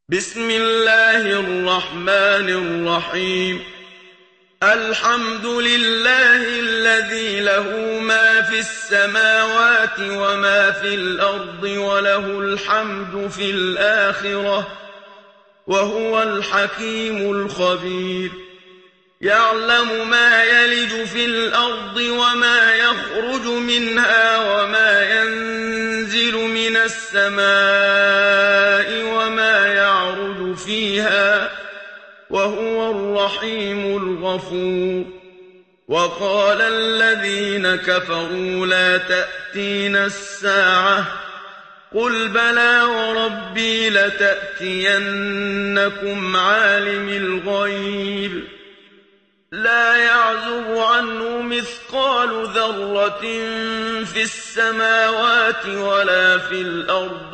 بسم الله الرحمن الرحيم. الحمد لله الذي له ما في السماوات وما في الأرض وله الحمد في الآخرة وهو الحكيم الخبير. يعلم ما يلج في الأرض وما يخرج منها وما ينزل من السماء وما يعرج فيها وهو الرحيم الغفور. وقال الذين كفروا لا تأتينا الساعة قل بلى وربي لتأتينكم عالم الغيب لا يعزب عنه مثقال ذرة في السماوات ولا في الأرض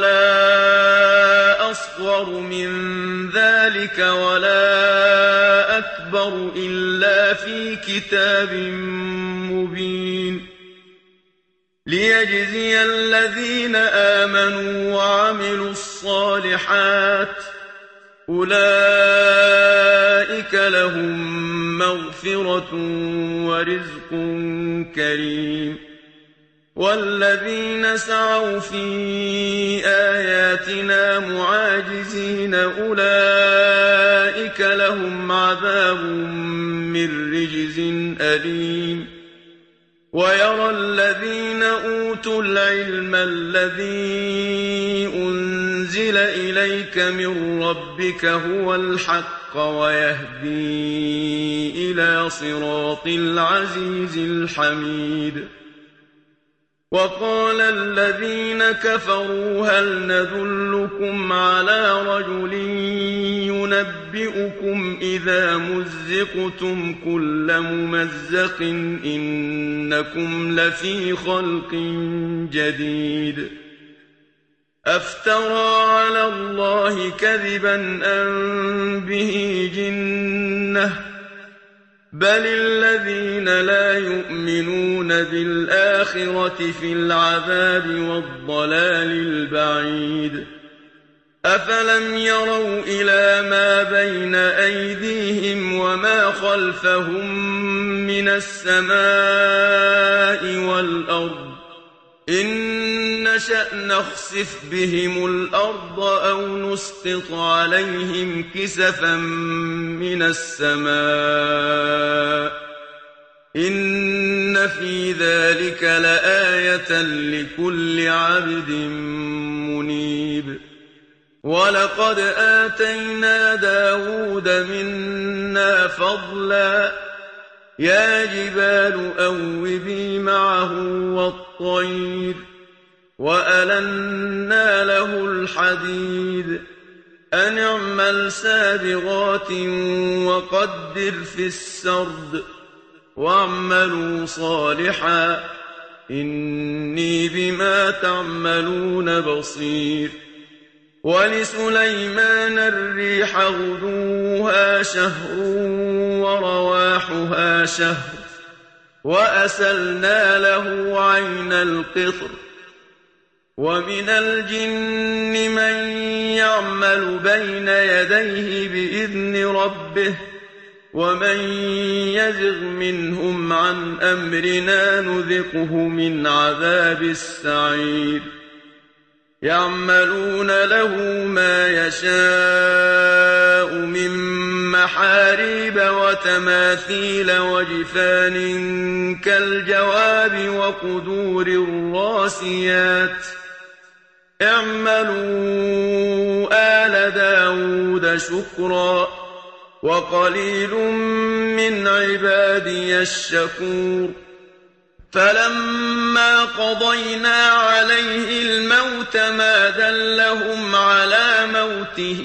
ولا أصغر من ذلك ولا أكبر إلا في كتاب مبين. ليجزي الذين آمنوا وعملوا الصالحات أولئك لهم مغفرة ورزق كريم. والذين سعوا في آياتنا معاجزين أولئك لهم عذاب من رجز أليم. ويرى الذين أوتوا العلم الذي أنزل إليك من ربك هو الحق ويهدي إلى صراط العزيز الحميد. وقال الذين كفروا هل ندلكم على رجل ينبئكم إذا مزقتم كل ممزق إنكم لفي خلق جديد. أفترى على الله كذبا أم به جنة بل الذين لا يؤمنون بالآخرة في العذاب والضلال البعيد. أفلم يروا إلى ما بين أيديهم وما خلفهم من السماء والأرض إن نشأ نخسف بهم الأرض أو نسقط عليهم كسفا من السماء إن في ذلك لآية لكل عبد منيب. ولقد آتينا داود منا فضلا يا جبال أوبي معه والطير وألنا له الحديد أن اعمل سابغات وقدر في السرد واعملوا صالحا إني بما تعملون بصير. ولسليمان الريح غدوها شهر ورواحها شهر وأسلنا له عين القطر. ومن الجن من يعمل بين يديه بإذن ربه ومن يزغ منهم عن أمرنا نذقه من عذاب السعير. يعملون له ما يشاء من محاريب وتماثيل وجفان كالجواب وقدور الراسيات اعملوا آل داود شكرا وقليل من عبادي الشكور. فلما قضينا عليه الموت ما دلهم على موته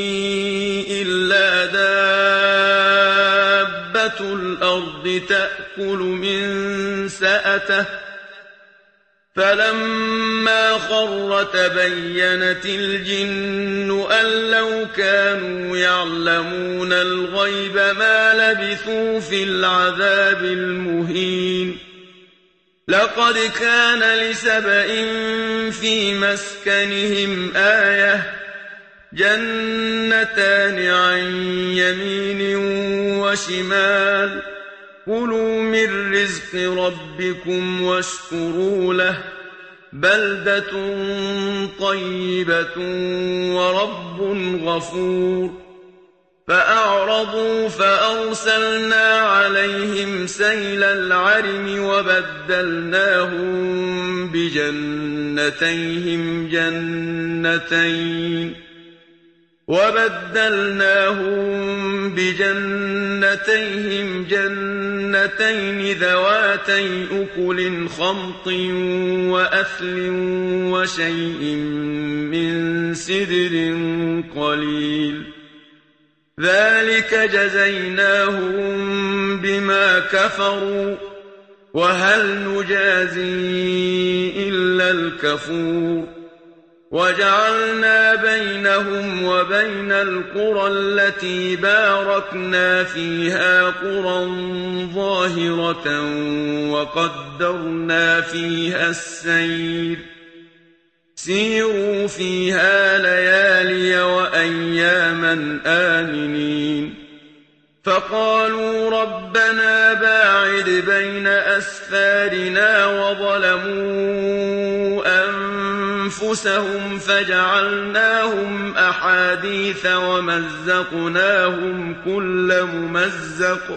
إلا دابة الأرض تأكل من سأته فلما خر تبينت الجن أن لو كانوا يعلمون الغيب ما لبثوا في العذاب المهين. لقد كان لسبإ في مسكنهم آية جنتان عن يمين وشمال كلوا من رزق ربكم واشكروا له بلدة طيبة ورب غفور فأعرضوا فأرسلنا عليهم سيل العرم وبدلناهم بجنتيهم جنتين ذواتي أكل خمط وأثل وشيء من سدر قليل ذلك جزيناهم بما كفروا وهل نجازي إلا الكفور وجعلنا بينهم وبين القرى التي باركنا فيها قرى ظاهرة وقدرنا فيها السير سيروا فيها ليالي وأياما آمنين فقالوا ربنا باعد بين أسفارنا وظلموا أنفسهم فجعلناهم أحاديث ومزقناهم كل ممزق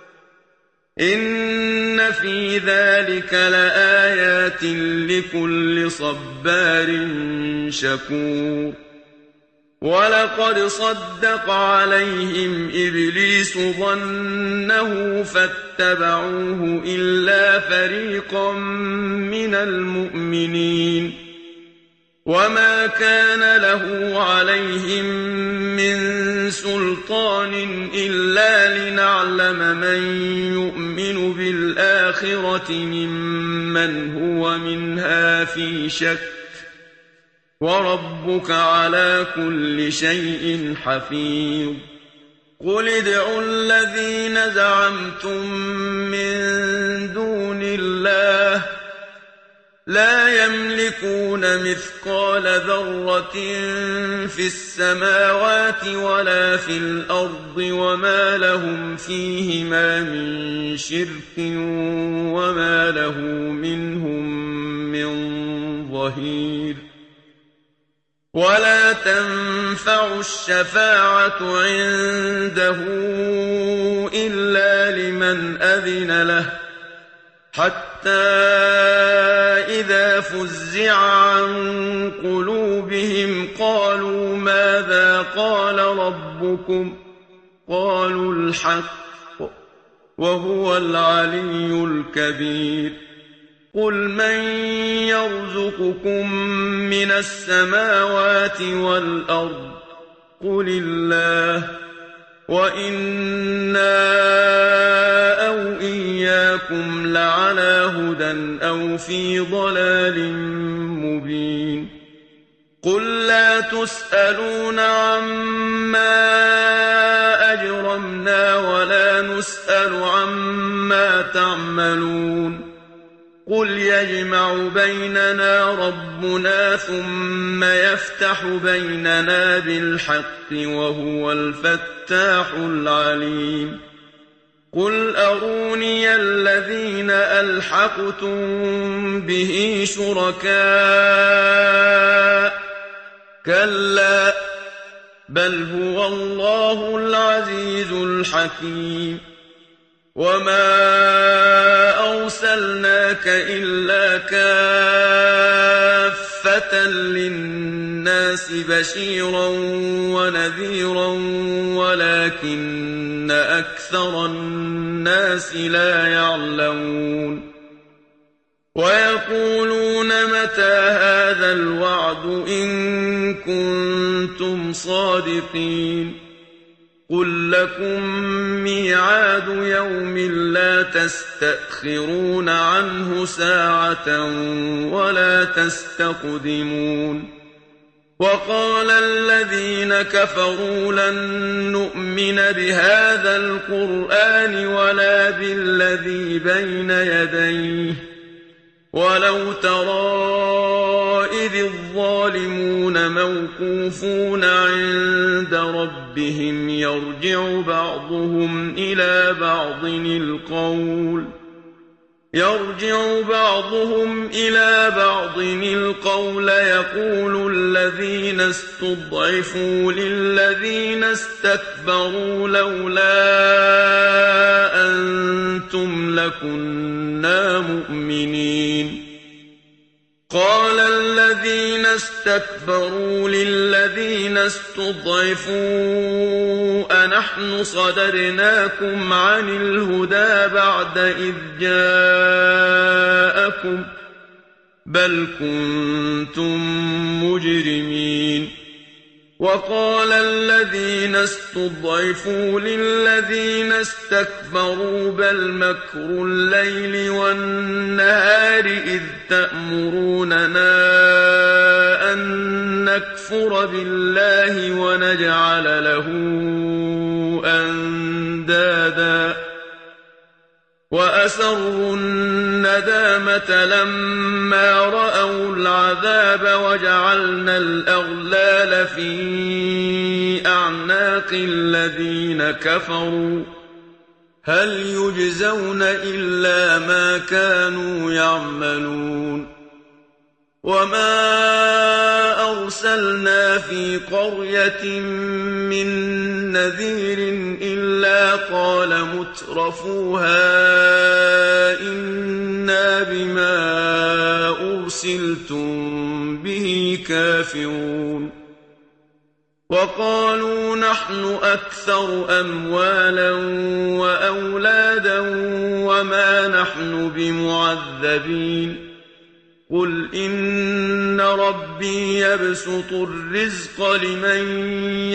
إن في ذلك لآيات لكل صبار شكور ولقد صدق عليهم إبليس ظنه فاتبعوه إلا فريقا من المؤمنين وما كان له عليهم من سلطان إلا لنعلم من يؤمن بالآخرة ممن هو منها في شك وربك على كل شيء حفيظ قل ادعوا الذين زعمتم من دون الله لا يملكون مثقال ذرة في السماوات ولا في الأرض وما لهم فيهما من شرك وما له منهم من ظهير ولا تنفع الشفاعة عنده إلا لمن أذن له حتى إذا فزع عن قلوبهم قالوا ماذا قال ربكم قالوا الحق وهو العلي الكبير قل من يرزقكم من السماوات والأرض قل الله وإنا أو إياكم لعلى هدى أو في ضلال مبين قل لا تسألون عما أجرمنا ولا نسأل عما تعملون قل يجمع بيننا ربنا ثم يفتح بيننا بالحق وهو الفتاح العليم قل أروني الذين ألحقتم به شركاء كلا بل هو الله العزيز الحكيم وما أرسلناك إلا كافة للناس بشيرا ونذيرا ولكن أكثر الناس لا يعلمون ويقولون متى هذا الوعد إن كنتم صادقين قل لكم ميعاد يوم لا تستأخرون عنه ساعة ولا تستقدمون وقال الذين كفروا لن نؤمن بهذا القرآن ولا بالذي بين يديه ولو ترى إذ الظالمون موقوفون عند ربهم يرجع بعضهم إلى بعض القول يقول الذين استضعفوا للذين استكبروا لولا أنتم لكنا مؤمنين قال الذين استكبروا للذين استضعفوا أنحن صدرناكم عن الهدى بعد إذ جاءكم بل كنتم مجرمين وقال الذين استضعفوا للذين استكبروا بل مكر الليل والنهار إذ تأمروننا أن نكفر بالله ونجعل له أندادا وأسروا الندامة لما رأوا العذاب وجعلنا الأغلال في أعناق الذين كفروا هل يجزون إلا ما كانوا يعملون وما أرسلنا في قرية من نذير إلا قال مترفوها إنا بما أرسلتم به كافرون وقالوا نحن أكثر أموالا وأولادا وما نحن بمعذبين قل إن ربي يبسط الرزق لمن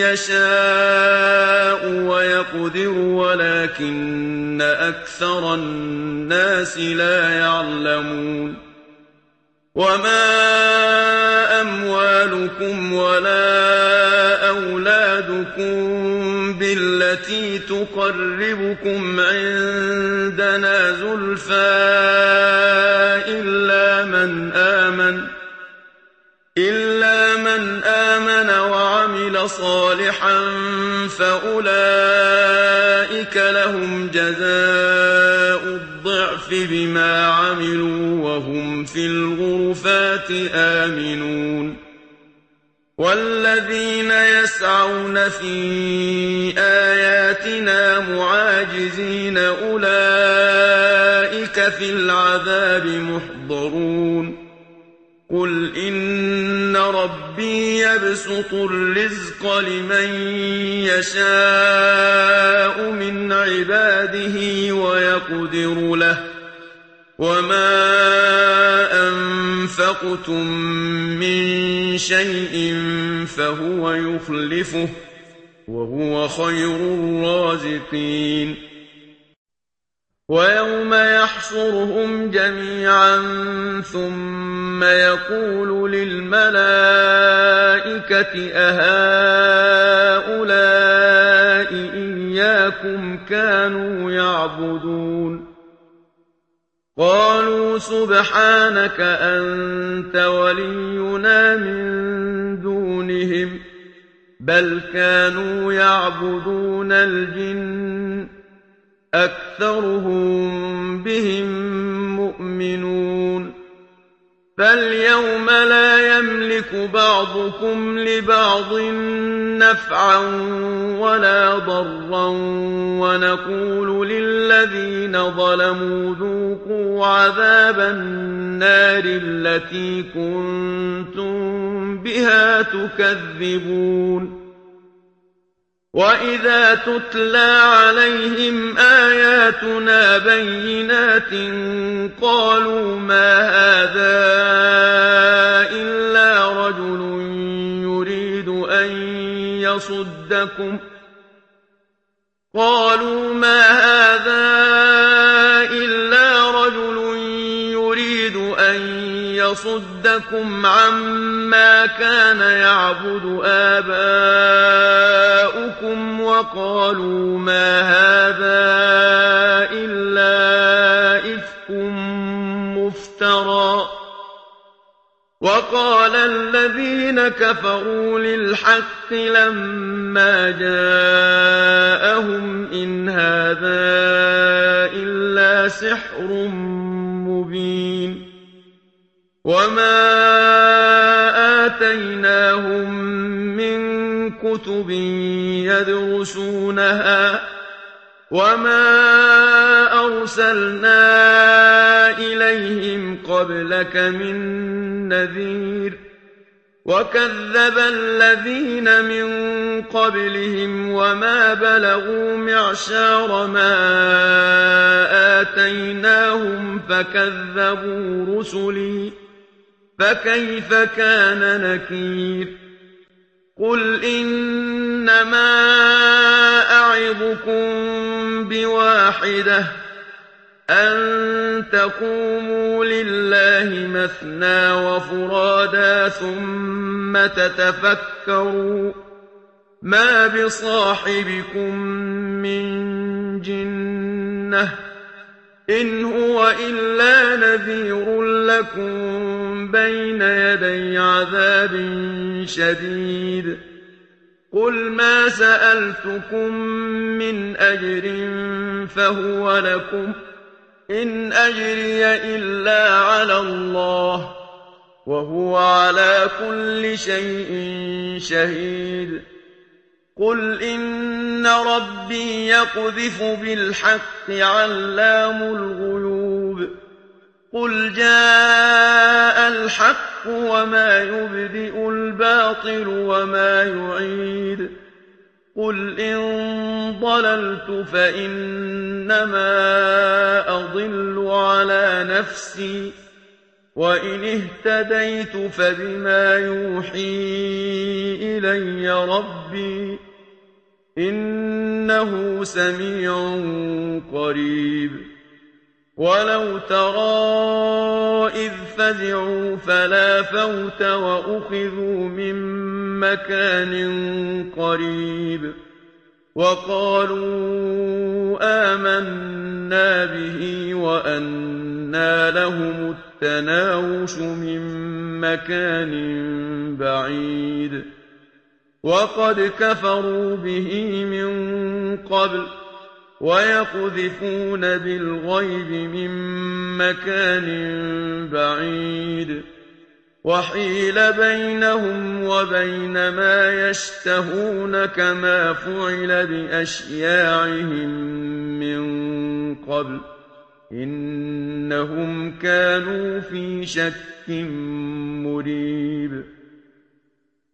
يشاء ويقدر ولكن أكثر الناس لا يعلمون وما أموالكم ولا أولادكم بالتي تقربكم عندنا زلفى إلا من آمن وعمل صالحا فأولئك لهم جزاء الضعف بما عملوا وهم في الغرفات آمنون والذين يسعون في آياتنا معاجزين أولئك في العذاب محضرون قل إن ربي يبسط الرزق لمن يشاء من عباده ويقدر له وما أنفقتم من شيء فهو يخلفه وهو خير الرازقين ويوم يحشرهم جميعا ثم يقول للملائكة أهؤلاء إياكم كانوا يعبدون قالوا سبحانك أنت ولينا من دونهم بل كانوا يعبدون الجن أكثرهم بهم مؤمنون فاليوم لا يملك بعضكم لبعض نفعا ولا ضرا ونقول للذين ظلموا ذوقوا عذاب النار التي كنتم بها تكذبون وإذا تتلى عليهم آياتنا بينات قالوا ما هذا إلا رجل يريد أن يصدكم عما كان يعبد آباؤكم وقالوا ما هذا إلا إفك مفترى وقال الذين كفروا للحق لما جاءهم إن هذا إلا سحر مبين وما آتيناهم من كتب يدرسونها وما أرسلنا إليهم قبلك من نذير وكذب الذين من قبلهم وما بلغوا معشار ما آتيناهم فكذبوا رسلي فكيف كان نكير قل إنما أعظكم بواحدة أن تقوموا لله مثنى وفرادا ثم تتفكروا ما بصاحبكم من جنة إن هو إلا نذير لكم بين يدي عذاب شديد قل ما سألتكم من أجر فهو لكم إن أجري إلا على الله وهو على كل شيء شهيد قل إن ربي يقذف بالحق علام الغيوب قل جاء الحق وما يبدئ الباطل وما يعيد قل إن ضللت فإنما أضل على نفسي وإن اهتديت فبما يوحي إلي ربي إنه سميع قريب ولو ترى إذ فزعوا فلا فوت وأخذوا من مكان قريب وقالوا آمنا به وأنى لهم التناوش من مكان بعيد وقد كفروا به من قبل ويقذفون بالغيب من مكان بعيد وحيل بينهم وبين ما يشتهون كما فعل بأشياعهم من قبل إنهم كانوا في شك مريب